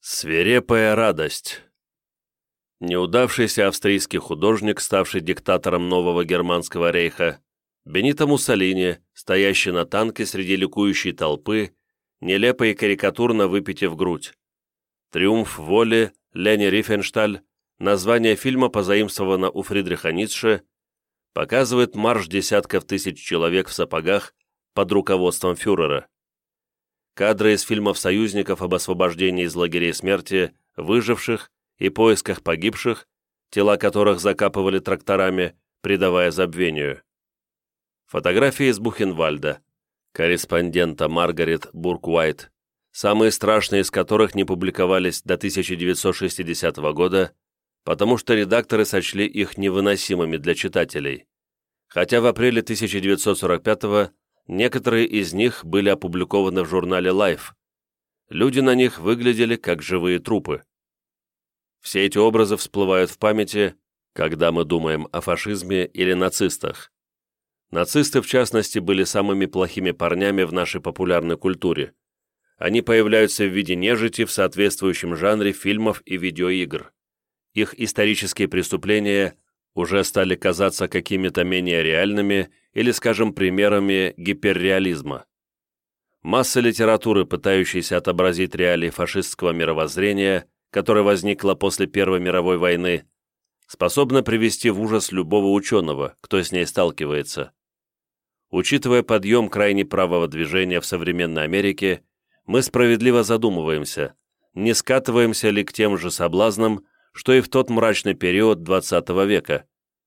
Свирепая радость. Неудавшийся австрийский художник, ставший диктатором нового германского рейха, Бенито Муссолини, стоящий на танке среди ликующей толпы, нелепо и карикатурно выпитив грудь. «Триумф воли» Лени Рифеншталь, название фильма позаимствовано у Фридриха Ницше, показывает марш десятков тысяч человек в сапогах под руководством фюрера. Кадры из фильмов союзников об освобождении из лагерей смерти, выживших и поисках погибших, тела которых закапывали тракторами, предавая забвению. Фотографии из Бухенвальда, корреспондента Маргарет Бурк-Уайт, самые страшные из которых не публиковались до 1960 года, потому что редакторы сочли их невыносимыми для читателей. Хотя в апреле 1945 некоторые из них были опубликованы в журнале Life. Люди на них выглядели как живые трупы. Все эти образы всплывают в памяти, когда мы думаем о фашизме или нацистах. Нацисты, в частности, были самыми плохими парнями в нашей популярной культуре. Они появляются в виде нежити в соответствующем жанре фильмов и видеоигр. Их исторические преступления уже стали казаться какими-то менее реальными или, скажем, примерами гиперреализма. Масса литературы, пытающейся отобразить реалии фашистского мировоззрения, которое возникло после Первой мировой войны, способна привести в ужас любого ученого, кто с ней сталкивается. Учитывая подъем крайне правого движения в современной Америке, мы справедливо задумываемся, не скатываемся ли к тем же соблазнам, что и в тот мрачный период XX века.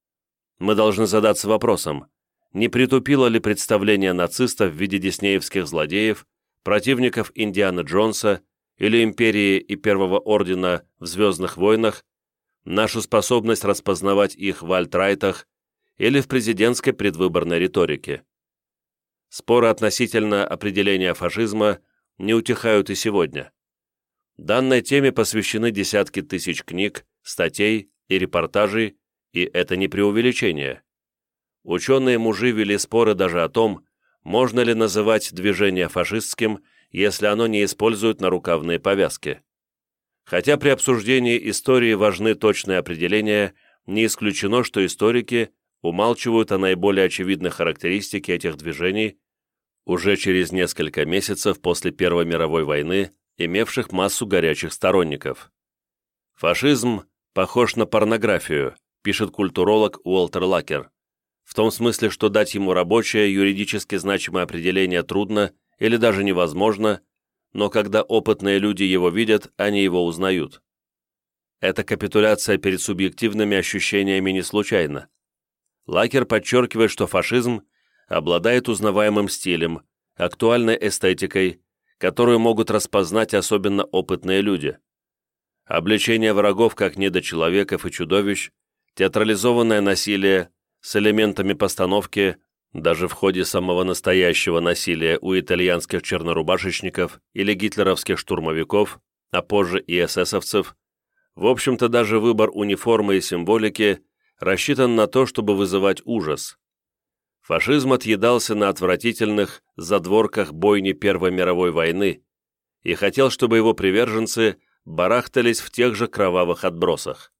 Мы должны задаться вопросом, не притупило ли представление нацистов в виде диснеевских злодеев, противников Индианы Джонса или Империи и Первого Ордена в «Звездных войнах», нашу способность распознавать их в альтрайтах или в президентской предвыборной риторике. Споры относительно определения фашизма не утихают и сегодня. Данной теме посвящены десятки тысяч книг, статей и репортажей, и это не преувеличение. Ученые-мужи вели споры даже о том, можно ли называть движение фашистским, если оно не использует нарукавные повязки. Хотя при обсуждении истории важны точные определения, не исключено, что историки умалчивают о наиболее очевидной характеристике этих движений уже через несколько месяцев после Первой мировой войны, имевших массу горячих сторонников. «Фашизм похож на порнографию», пишет культуролог Уолтер Лакер, в том смысле, что дать ему рабочее, юридически значимое определение трудно или даже невозможно, но когда опытные люди его видят, они его узнают. Эта капитуляция перед субъективными ощущениями не случайна. Лакер подчеркивает, что фашизм обладает узнаваемым стилем, актуальной эстетикой, которую могут распознать особенно опытные люди. Обличение врагов как недочеловеков и чудовищ, театрализованное насилие с элементами постановки, даже в ходе самого настоящего насилия у итальянских чернорубашечников или гитлеровских штурмовиков, а позже и эсэсовцев, в общем-то даже выбор униформы и символики рассчитан на то, чтобы вызывать ужас. Фашизм отъедался на отвратительных задворках бойни Первой мировой войны и хотел, чтобы его приверженцы барахтались в тех же кровавых отбросах.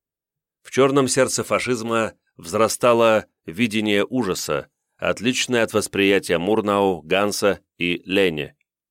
В черном сердце фашизма взрастало видение ужаса, отличное от восприятия Мурнау, Ганса и Лени.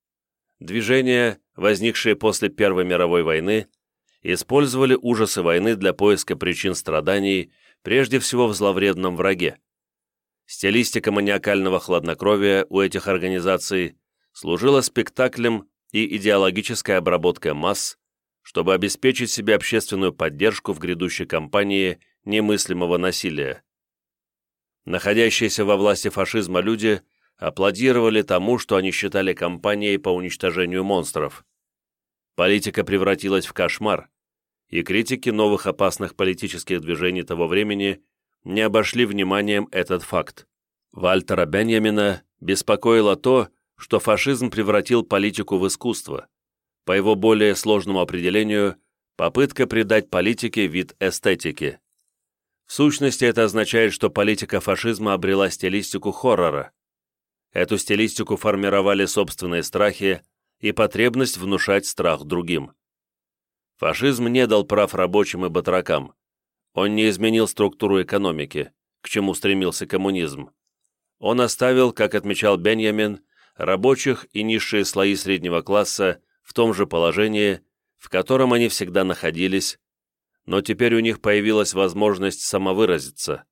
Движения, возникшие после Первой мировой войны, использовали ужасы войны для поиска причин страданий, прежде всего в зловредном враге. Стилистика маниакального хладнокровия у этих организаций служила спектаклем и идеологической обработкой масс, чтобы обеспечить себе общественную поддержку в грядущей кампании немыслимого насилия. Находящиеся во власти фашизма люди аплодировали тому, что они считали кампанией по уничтожению монстров. Политика превратилась в кошмар, и критики новых опасных политических движений того времени не обошли вниманием этот факт. Вальтера Беньямина беспокоило то, что фашизм превратил политику в искусство. По его более сложному определению, попытка придать политике вид эстетики. В сущности, это означает, что политика фашизма обрела стилистику хоррора. Эту стилистику формировали собственные страхи и потребность внушать страх другим. Фашизм не дал прав рабочим и батракам. Он не изменил структуру экономики, к чему стремился коммунизм. Он оставил, как отмечал Беньямин, рабочих и низшие слои среднего класса в том же положении, в котором они всегда находились, но теперь у них появилась возможность самовыразиться.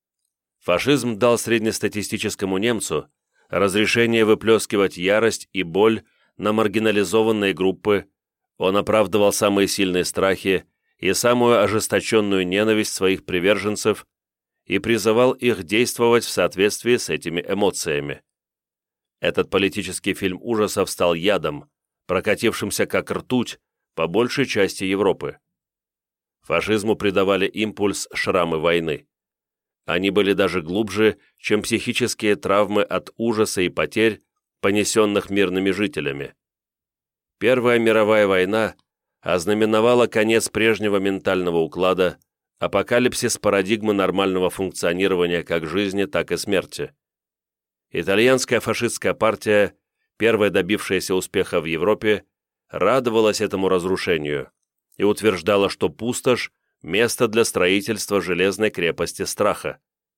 Фашизм дал среднестатистическому немцу разрешение выплескивать ярость и боль на маргинализованные группы, он оправдывал самые сильные страхи и самую ожесточенную ненависть своих приверженцев и призывал их действовать в соответствии с этими эмоциями. Этот политический фильм ужасов стал ядом, прокатившимся как ртуть по большей части Европы. Фашизму придавали импульс шрамы войны. Они были даже глубже, чем психические травмы от ужаса и потерь, понесенных мирными жителями. Первая мировая война ознаменовала конец прежнего ментального уклада, апокалипсис парадигмы нормального функционирования как жизни, так и смерти. Итальянская фашистская партия, первая добившаяся успеха в Европе, радовалась этому разрушению и утверждала, что пустошь – место для строительства железной крепости страха.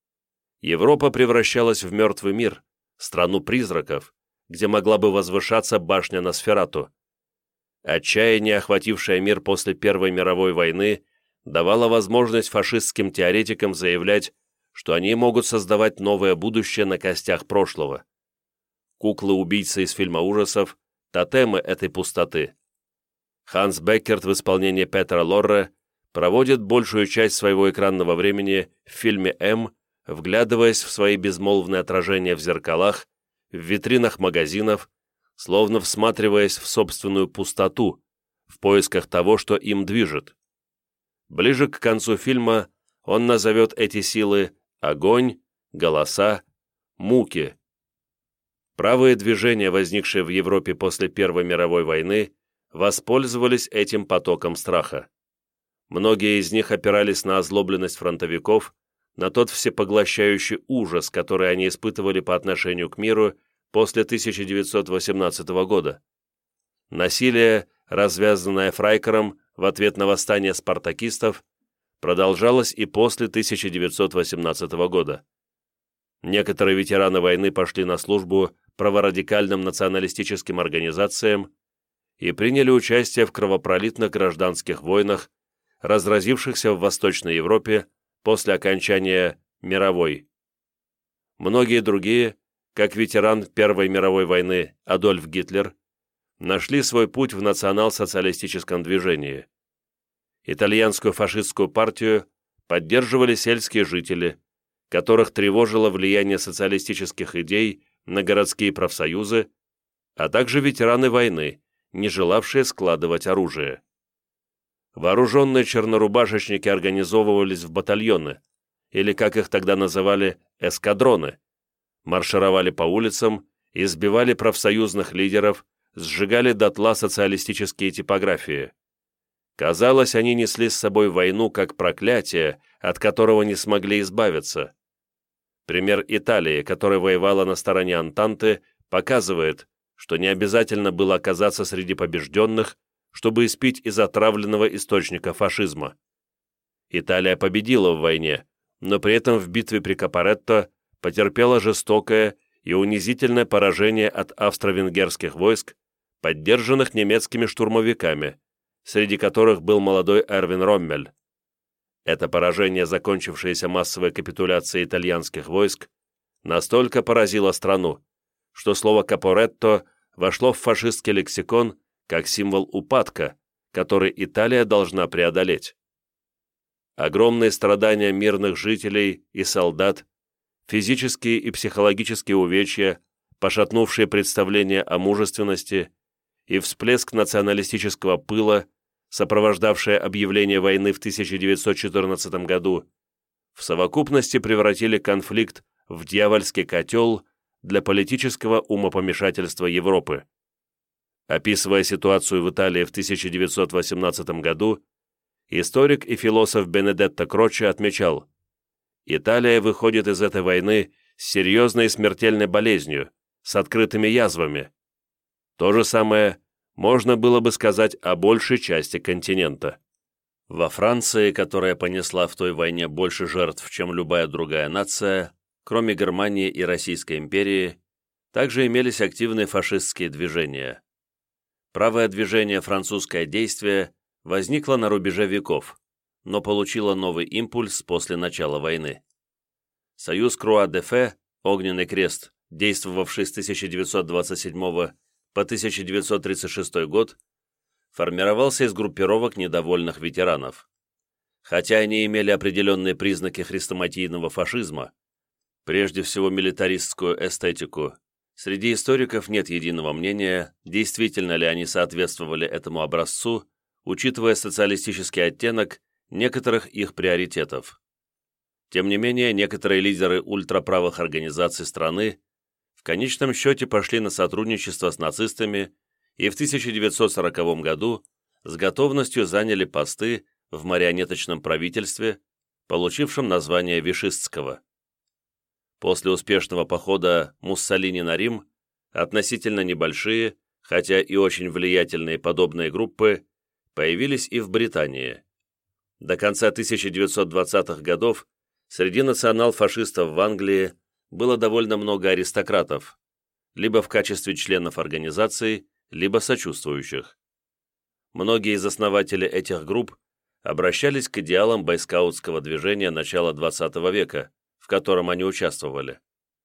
Европа превращалась в мертвый мир, страну призраков, где могла бы возвышаться башня Носферату. Отчаяние, охватившее мир после Первой мировой войны, давало возможность фашистским теоретикам заявлять, что они могут создавать новое будущее на костях прошлого. Куклы-убийцы из фильма ужасов – тотемы этой пустоты. Ханс Беккерт в исполнении Петера Лорре проводит большую часть своего экранного времени в фильме «М», вглядываясь в свои безмолвные отражения в зеркалах, в витринах магазинов, словно всматриваясь в собственную пустоту, в поисках того, что им движет. Ближе к концу фильма он назовет эти силы огонь, голоса, муки. Правые движения, возникшие в Европе после Первой мировой войны, воспользовались этим потоком страха. Многие из них опирались на озлобленность фронтовиков, на тот всепоглощающий ужас, который они испытывали по отношению к миру после 1918 года. Насилие, развязанное Фрайкером в ответ на восстание спартакистов, продолжалось и после 1918 года. Некоторые ветераны войны пошли на службу праворадикальным националистическим организациям и приняли участие в кровопролитных гражданских войнах, разразившихся в Восточной Европе после окончания мировой. Многие другие, как ветеран Первой мировой войны Адольф Гитлер, нашли свой путь в национал-социалистическом движении. Итальянскую фашистскую партию поддерживали сельские жители, которых тревожило влияние социалистических идей на городские профсоюзы, а также ветераны войны, не желавшие складывать оружие. Вооруженные чернорубашечники организовывались в батальоны, или, как их тогда называли, эскадроны, маршировали по улицам, избивали профсоюзных лидеров, сжигали дотла социалистические типографии. Казалось, они несли с собой войну как проклятие, от которого не смогли избавиться. Пример Италии, которая воевала на стороне Антанты, показывает, что не обязательно было оказаться среди побежденных, чтобы испить из отравленного источника фашизма. Италия победила в войне, но при этом в битве при Капаретто потерпела жестокое и унизительное поражение от австро-венгерских войск, поддержанных немецкими штурмовиками, среди которых был молодой Эрвин Роммель. Это поражение, закончившееся массовой капитуляцией итальянских войск, настолько поразило страну, что слово «капоретто» вошло в фашистский лексикон как символ упадка, который Италия должна преодолеть. Огромные страдания мирных жителей и солдат, физические и психологические увечья, пошатнувшие представления о мужественности и всплеск националистического пыла, сопровождавшее объявление войны в 1914 году, в совокупности превратили конфликт в дьявольский котел для политического умопомешательства Европы. Описывая ситуацию в Италии в 1918 году, историк и философ Бенедетто Кроччо отмечал: «Италия выходит из этой войны с серьезной смертельной болезнью, с открытыми язвами. То же самое можно было бы сказать о большей части континента. Во Франции, которая понесла в той войне больше жертв, чем любая другая нация, кроме Германии и Российской империи, также имелись активные фашистские движения. Правое движение «Французское действие» возникло на рубеже веков, но получило новый импульс после начала войны. Союз Круа-де-Фе, Огненный крест, действовавший с 1927 по 1936 год, формировался из группировок недовольных ветеранов. Хотя они имели определенные признаки хрестоматийного фашизма, прежде всего милитаристскую эстетику, среди историков нет единого мнения, действительно ли они соответствовали этому образцу, учитывая социалистический оттенок некоторых их приоритетов. Тем не менее, некоторые лидеры ультраправых организаций страны в конечном счете пошли на сотрудничество с нацистами и в 1940 году с готовностью заняли посты в марионеточном правительстве, получившем название Вишистского. После успешного похода Муссолини на Рим относительно небольшие, хотя и очень влиятельные подобные группы появились и в Британии. До конца 1920-х годов среди национал-фашистов в Англии было довольно много аристократов, либо в качестве членов организаций, либо сочувствующих. Многие из основателей этих групп обращались к идеалам бойскаутского движения начала XX века, в котором они участвовали.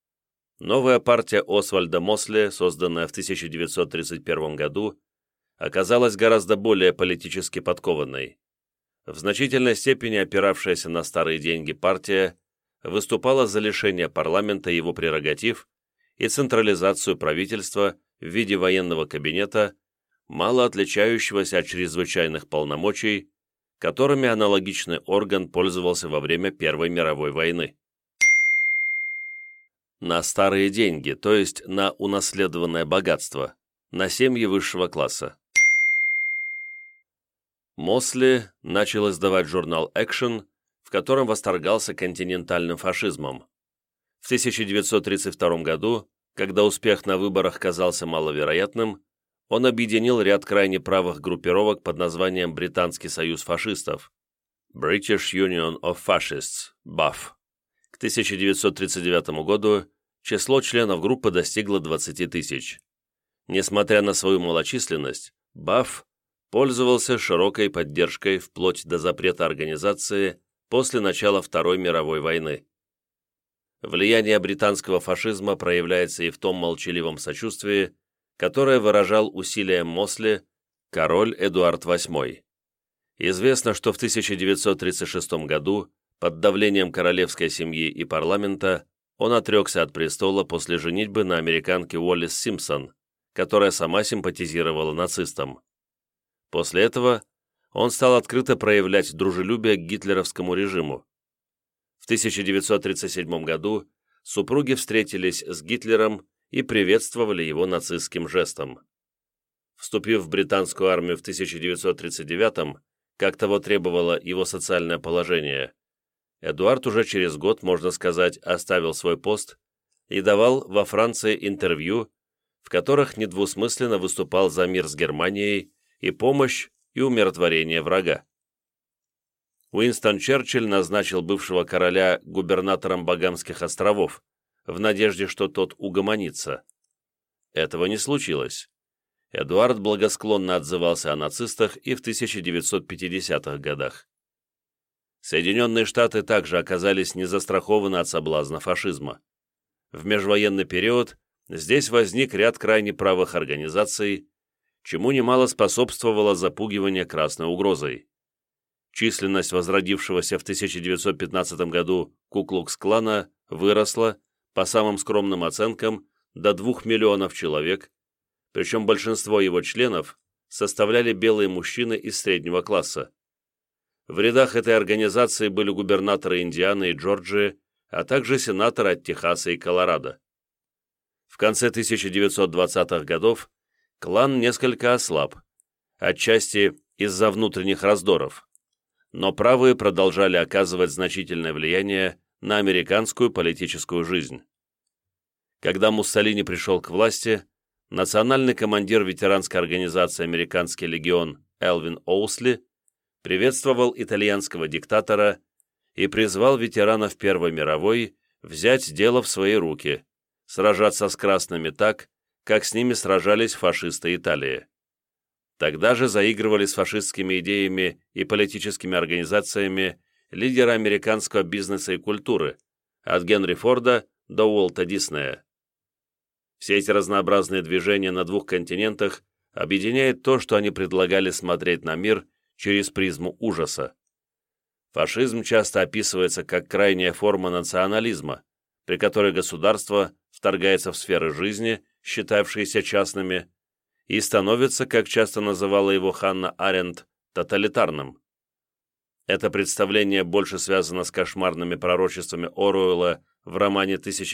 Новая партия Освальда Мосли, созданная в 1931 году, оказалась гораздо более политически подкованной. В значительной степени опиравшаяся на старые деньги партия выступала за лишение парламента его прерогатив и централизацию правительства в виде военного кабинета, мало отличающегося от чрезвычайных полномочий, которыми аналогичный орган пользовался во время Первой мировой войны. На старые деньги, то есть на унаследованное богатство, на семьи высшего класса. Мосли начал издавать журнал «Экшен», в котором восторгался континентальным фашизмом. В 1932 году, когда успех на выборах казался маловероятным, он объединил ряд крайне правых группировок под названием «Британский союз фашистов» British Union of Fascists, BUF. К 1939 году число членов группы достигло 20 тысяч. Несмотря на свою малочисленность, BUF пользовался широкой поддержкой вплоть до запрета организации после начала Второй мировой войны. Влияние британского фашизма проявляется и в том молчаливом сочувствии, которое выражал усилием Мосли король Эдуард VIII. Известно, что в 1936 году под давлением королевской семьи и парламента он отрекся от престола после женитьбы на американке Уоллис Симпсон, которая сама симпатизировала нацистам. После этого он стал открыто проявлять дружелюбие к гитлеровскому режиму. В 1937 году супруги встретились с Гитлером и приветствовали его нацистским жестом. Вступив в британскую армию в 1939, как того требовало его социальное положение, Эдуард уже через год, можно сказать, оставил свой пост и давал во Франции интервью, в которых недвусмысленно выступал за мир с Германией и помощь и умиротворение врага. Уинстон Черчилль назначил бывшего короля губернатором Багамских островов, в надежде, что тот угомонится. Этого не случилось. Эдуард благосклонно отзывался о нацистах и в 1950-х годах. Соединенные Штаты также оказались не застрахованы от соблазна фашизма. В межвоенный период здесь возник ряд крайне правых организаций, чему немало способствовало запугивание красной угрозой. Численность возродившегося в 1915 году Ку-клукс-клана выросла, по самым скромным оценкам, до 2 миллионов человек, причем большинство его членов составляли белые мужчины из среднего класса. В рядах этой организации были губернаторы Индианы и Джорджии, а также сенаторы от Техаса и Колорадо. В конце 1920-х годов клан несколько ослаб, отчасти из-за внутренних раздоров, но правые продолжали оказывать значительное влияние на американскую политическую жизнь. Когда Муссолини пришел к власти, национальный командир ветеранской организации «Американский легион» Элвин Оусли приветствовал итальянского диктатора и призвал ветеранов Первой мировой взять дело в свои руки, сражаться с красными так, как с ними сражались фашисты Италии. Тогда же заигрывали с фашистскими идеями и политическими организациями лидеры американского бизнеса и культуры, от Генри Форда до Уолта Диснея. Все эти разнообразные движения на двух континентах объединяет то, что они предлагали смотреть на мир через призму ужаса. Фашизм часто описывается как крайняя форма национализма, при которой государство вторгается в сферы жизни, считавшиеся частными, и становится, как часто называла его Ханна Аренд, тоталитарным. Это представление больше связано с кошмарными пророчествами Оруэлла в романе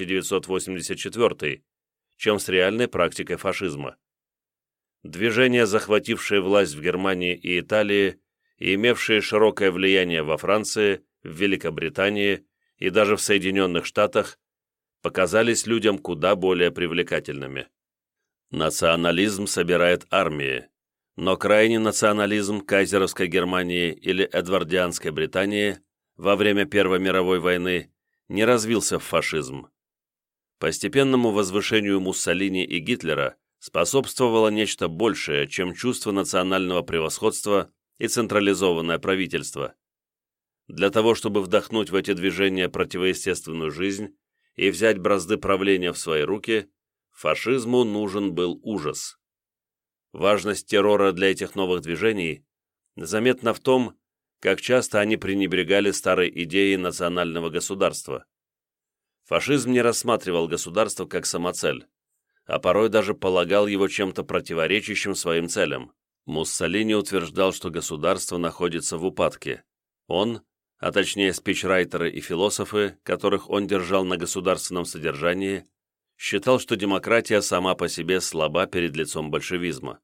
1984, чем с реальной практикой фашизма. Движения, захватившие власть в Германии и Италии и имевшие широкое влияние во Франции, в Великобритании и даже в Соединенных Штатах, показались людям куда более привлекательными. Национализм собирает армии, но крайний национализм кайзеровской Германии или эдвардианской Британии во время Первой мировой войны не развился в фашизм. Постепенному возвышению Муссолини и Гитлера способствовало нечто большее, чем чувство национального превосходства и централизованное правительство. Для того, чтобы вдохнуть в эти движения противоестественную жизнь и взять бразды правления в свои руки, фашизму нужен был ужас. Важность террора для этих новых движений заметна в том, как часто они пренебрегали старой идеей национального государства. Фашизм не рассматривал государство как самоцель, а порой даже полагал его чем-то противоречащим своим целям. Муссолини утверждал, что государство находится в упадке. Он, а точнее спичрайтеры и философы, которых он держал на государственном содержании, считал, что демократия сама по себе слаба перед лицом большевизма.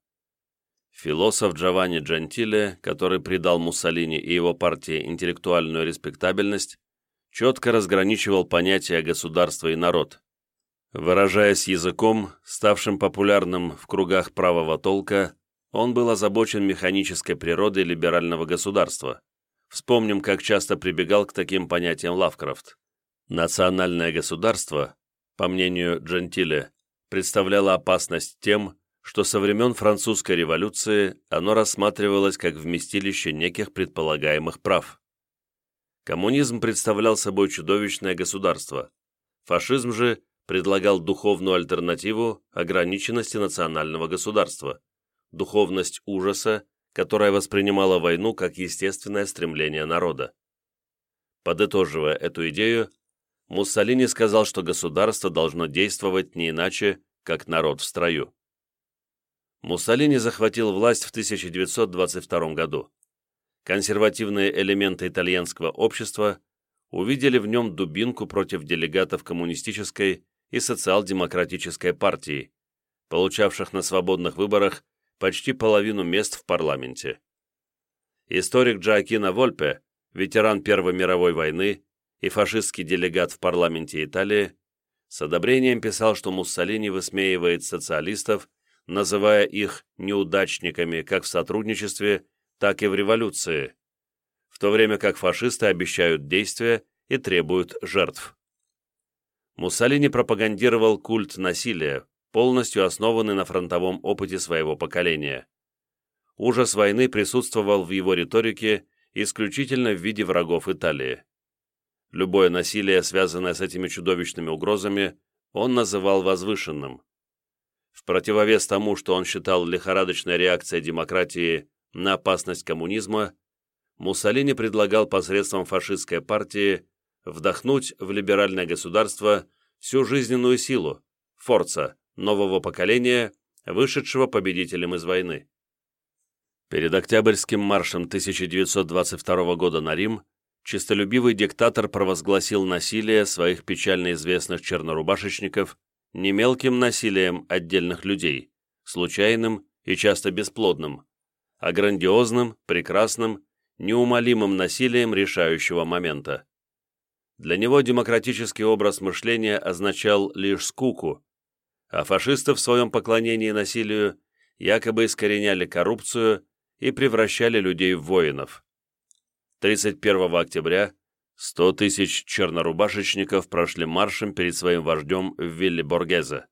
Философ Джованни Джентиле, который придал Муссолини и его партии интеллектуальную респектабельность, четко разграничивал понятия государства и народ. Выражаясь языком, ставшим популярным в кругах правого толка, он был озабочен механической природой либерального государства. Вспомним, как часто прибегал к таким понятиям Лавкрафт. Национальное государство, по мнению Джентиле, представляло опасность тем, что со времен французской революции оно рассматривалось как вместилище неких предполагаемых прав. Коммунизм представлял собой чудовищное государство. Фашизм же предлагал духовную альтернативу ограниченности национального государства, духовность ужаса, которая воспринимала войну как естественное стремление народа. Подытоживая эту идею, Муссолини сказал, что государство должно действовать не иначе, как народ в строю. Муссолини захватил власть в 1922 году. Консервативные элементы итальянского общества увидели в нем дубинку против делегатов коммунистической и социал-демократической партии, получавших на свободных выборах почти половину мест в парламенте. Историк Джоакино Вольпе, ветеран Первой мировой войны и фашистский делегат в парламенте Италии, с одобрением писал, что Муссолини высмеивает социалистов, называя их неудачниками как в сотрудничестве, так и в революции, в то время как фашисты обещают действия и требуют жертв. Муссолини пропагандировал культ насилия, полностью основанный на фронтовом опыте своего поколения. Ужас войны присутствовал в его риторике исключительно в виде врагов Италии. Любое насилие, связанное с этими чудовищными угрозами, он называл возвышенным. В противовес тому, что он считал лихорадочной реакцией демократии на опасность коммунизма, Муссолини предлагал посредством фашистской партии вдохнуть в либеральное государство всю жизненную силу, форца, нового поколения, вышедшего победителем из войны. Перед Октябрьским маршем 1922 года на Рим честолюбивый диктатор провозгласил насилие своих печально известных чернорубашечников не мелким насилием отдельных людей, случайным и часто бесплодным, а грандиозным, прекрасным, неумолимым насилием решающего момента. Для него демократический образ мышления означал лишь скуку, а фашисты в своем поклонении насилию якобы искореняли коррупцию и превращали людей в воинов. 31 октября 100 тысяч чернорубашечников прошли маршем перед своим вождем в Вилли-Боргезе.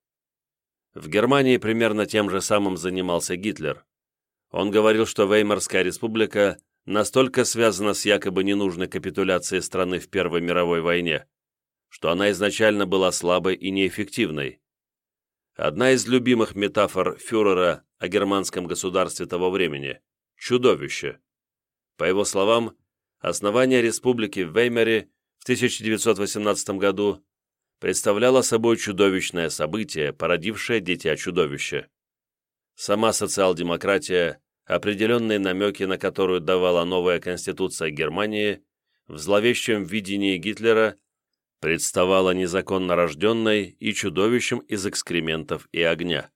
В Германии примерно тем же самым занимался Гитлер. Он говорил, что Веймарская республика настолько связана с якобы ненужной капитуляцией страны в Первой мировой войне, что она изначально была слабой и неэффективной. Одна из любимых метафор фюрера о германском государстве того времени – чудовище. По его словам, основание республики в Веймаре в 1918 году представляло собой чудовищное событие, породившее дитя-чудовище. Сама социал-демократия, определенные намеки на которую давала новая конституция Германии, в зловещем видении Гитлера представала незаконно рожденной и чудовищем из экскрементов и огня.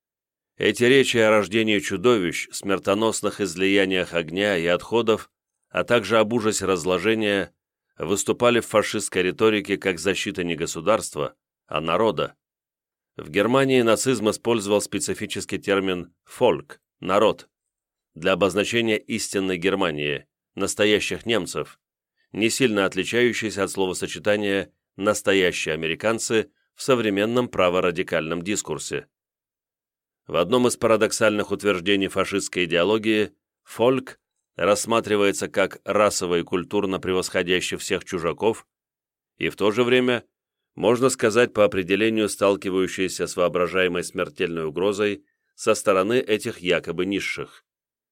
Эти речи о рождении чудовищ, смертоносных излияниях огня и отходов, а также об ужасе разложения, выступали в фашистской риторике как защита не государства, а народа. В Германии нацизм использовал специфический термин «фольк» – «народ» для обозначения истинной Германии, настоящих немцев, не сильно отличающийся от словосочетания «настоящие американцы» в современном праворадикальном дискурсе. В одном из парадоксальных утверждений фашистской идеологии «фольк» рассматривается как расово и культурно превосходящий всех чужаков и в то же время, можно сказать, по определению сталкивающийся с воображаемой смертельной угрозой со стороны этих якобы низших.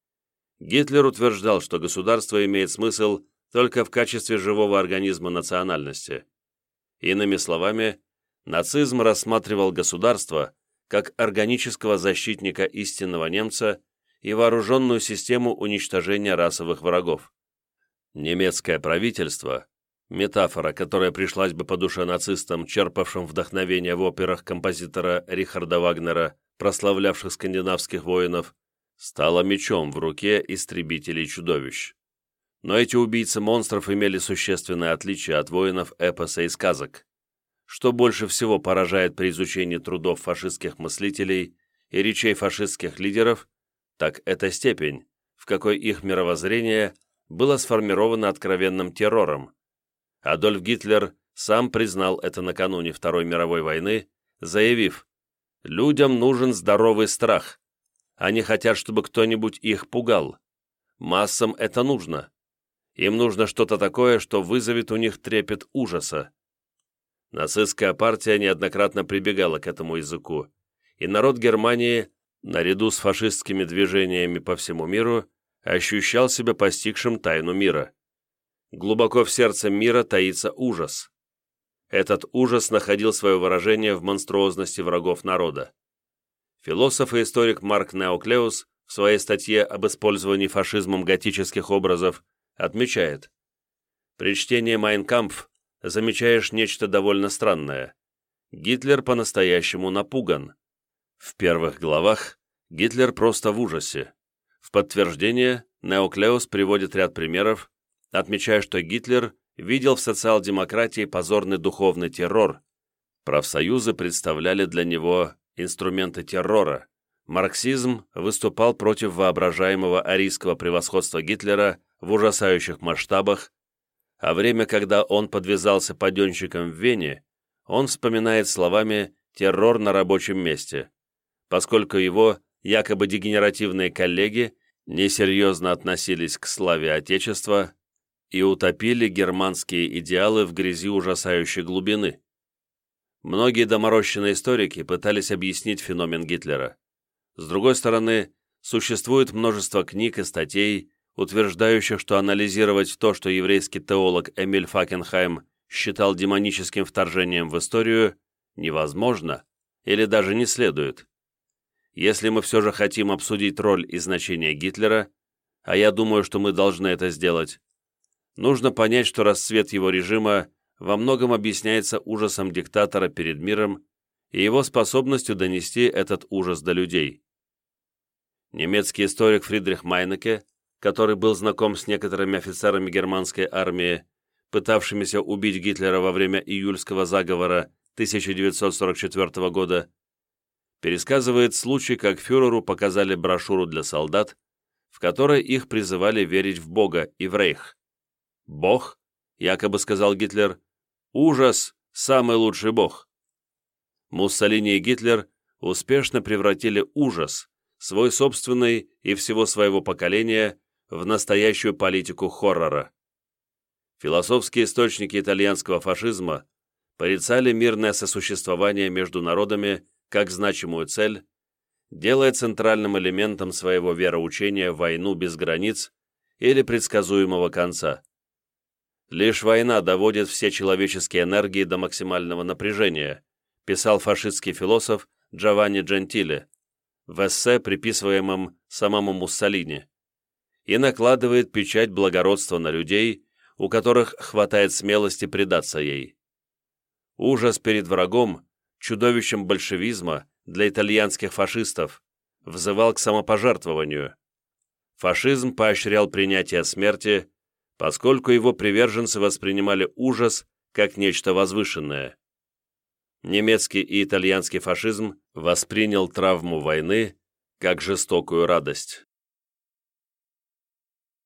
Гитлер утверждал, что государство имеет смысл только в качестве живого организма национальности. Иными словами, нацизм рассматривал государство как органического защитника истинного немца и вооруженную систему уничтожения расовых врагов. Немецкое правительство, метафора, которая пришлась бы по душе нацистам, черпавшим вдохновение в операх композитора Рихарда Вагнера, прославлявших скандинавских воинов, стало мечом в руке истребителей чудовищ. Но эти убийцы монстров имели существенное отличие от воинов эпоса и сказок. Что больше всего поражает при изучении трудов фашистских мыслителей и речей фашистских лидеров, так это степень, в какой их мировоззрение было сформировано откровенным террором. Адольф Гитлер сам признал это накануне Второй мировой войны, заявив: «Людям нужен здоровый страх. Они хотят, чтобы кто-нибудь их пугал. Массам это нужно. Им нужно что-то такое, что вызовет у них трепет ужаса». Нацистская партия неоднократно прибегала к этому языку, и народ Германии, наряду с фашистскими движениями по всему миру, ощущал себя постигшим тайну мира. Глубоко в сердце мира таится ужас. Этот ужас находил свое выражение в монструозности врагов народа. Философ и историк Марк Неоклеус в своей статье об использовании фашизмом готических образов отмечает: «При чтении «Майн кампф» замечаешь нечто довольно странное. Гитлер по-настоящему напуган. В первых главах Гитлер просто в ужасе. В подтверждение Неоклеус приводит ряд примеров, отмечая, что Гитлер видел в социал-демократии позорный духовный террор. Профсоюзы представляли для него инструменты террора. Марксизм выступал против воображаемого арийского превосходства Гитлера в ужасающих масштабах, а время, когда он подвязался паденщиком в Вене, он вспоминает словами «террор на рабочем месте», поскольку его якобы дегенеративные коллеги несерьезно относились к славе Отечества и утопили германские идеалы в грязи ужасающей глубины. Многие доморощенные историки пытались объяснить феномен Гитлера. С другой стороны, существует множество книг и статей, утверждающих, что анализировать то, что еврейский теолог Эмиль Факенхайм считал демоническим вторжением в историю, невозможно или даже не следует. Если мы все же хотим обсудить роль и значение Гитлера, а я думаю, что мы должны это сделать, нужно понять, что расцвет его режима во многом объясняется ужасом диктатора перед миром и его способностью донести этот ужас до людей. Немецкий историк Фридрих Майнеке, который был знаком с некоторыми офицерами германской армии, пытавшимися убить Гитлера во время июльского заговора 1944 года, пересказывает случай, как фюреру показали брошюру для солдат, в которой их призывали верить в Бога и в Рейх. «Бог», — якобы сказал Гитлер, — «ужас, самый лучший Бог». Муссолини и Гитлер успешно превратили ужас, свой собственный и всего своего поколения, в настоящую политику хоррора. Философские источники итальянского фашизма порицали мирное сосуществование между народами как значимую цель, делая центральным элементом своего вероучения войну без границ или предсказуемого конца. «Лишь война доводит все человеческие энергии до максимального напряжения», писал фашистский философ Джованни Джентиле в эссе, приписываемом самому Муссолини, и накладывает печать благородства на людей, у которых хватает смелости предаться ей. Ужас перед врагом, чудовищем большевизма для итальянских фашистов, взывал к самопожертвованию. Фашизм поощрял принятие смерти, поскольку его приверженцы воспринимали ужас как нечто возвышенное. Немецкий и итальянский фашизм воспринял травму войны как жестокую радость.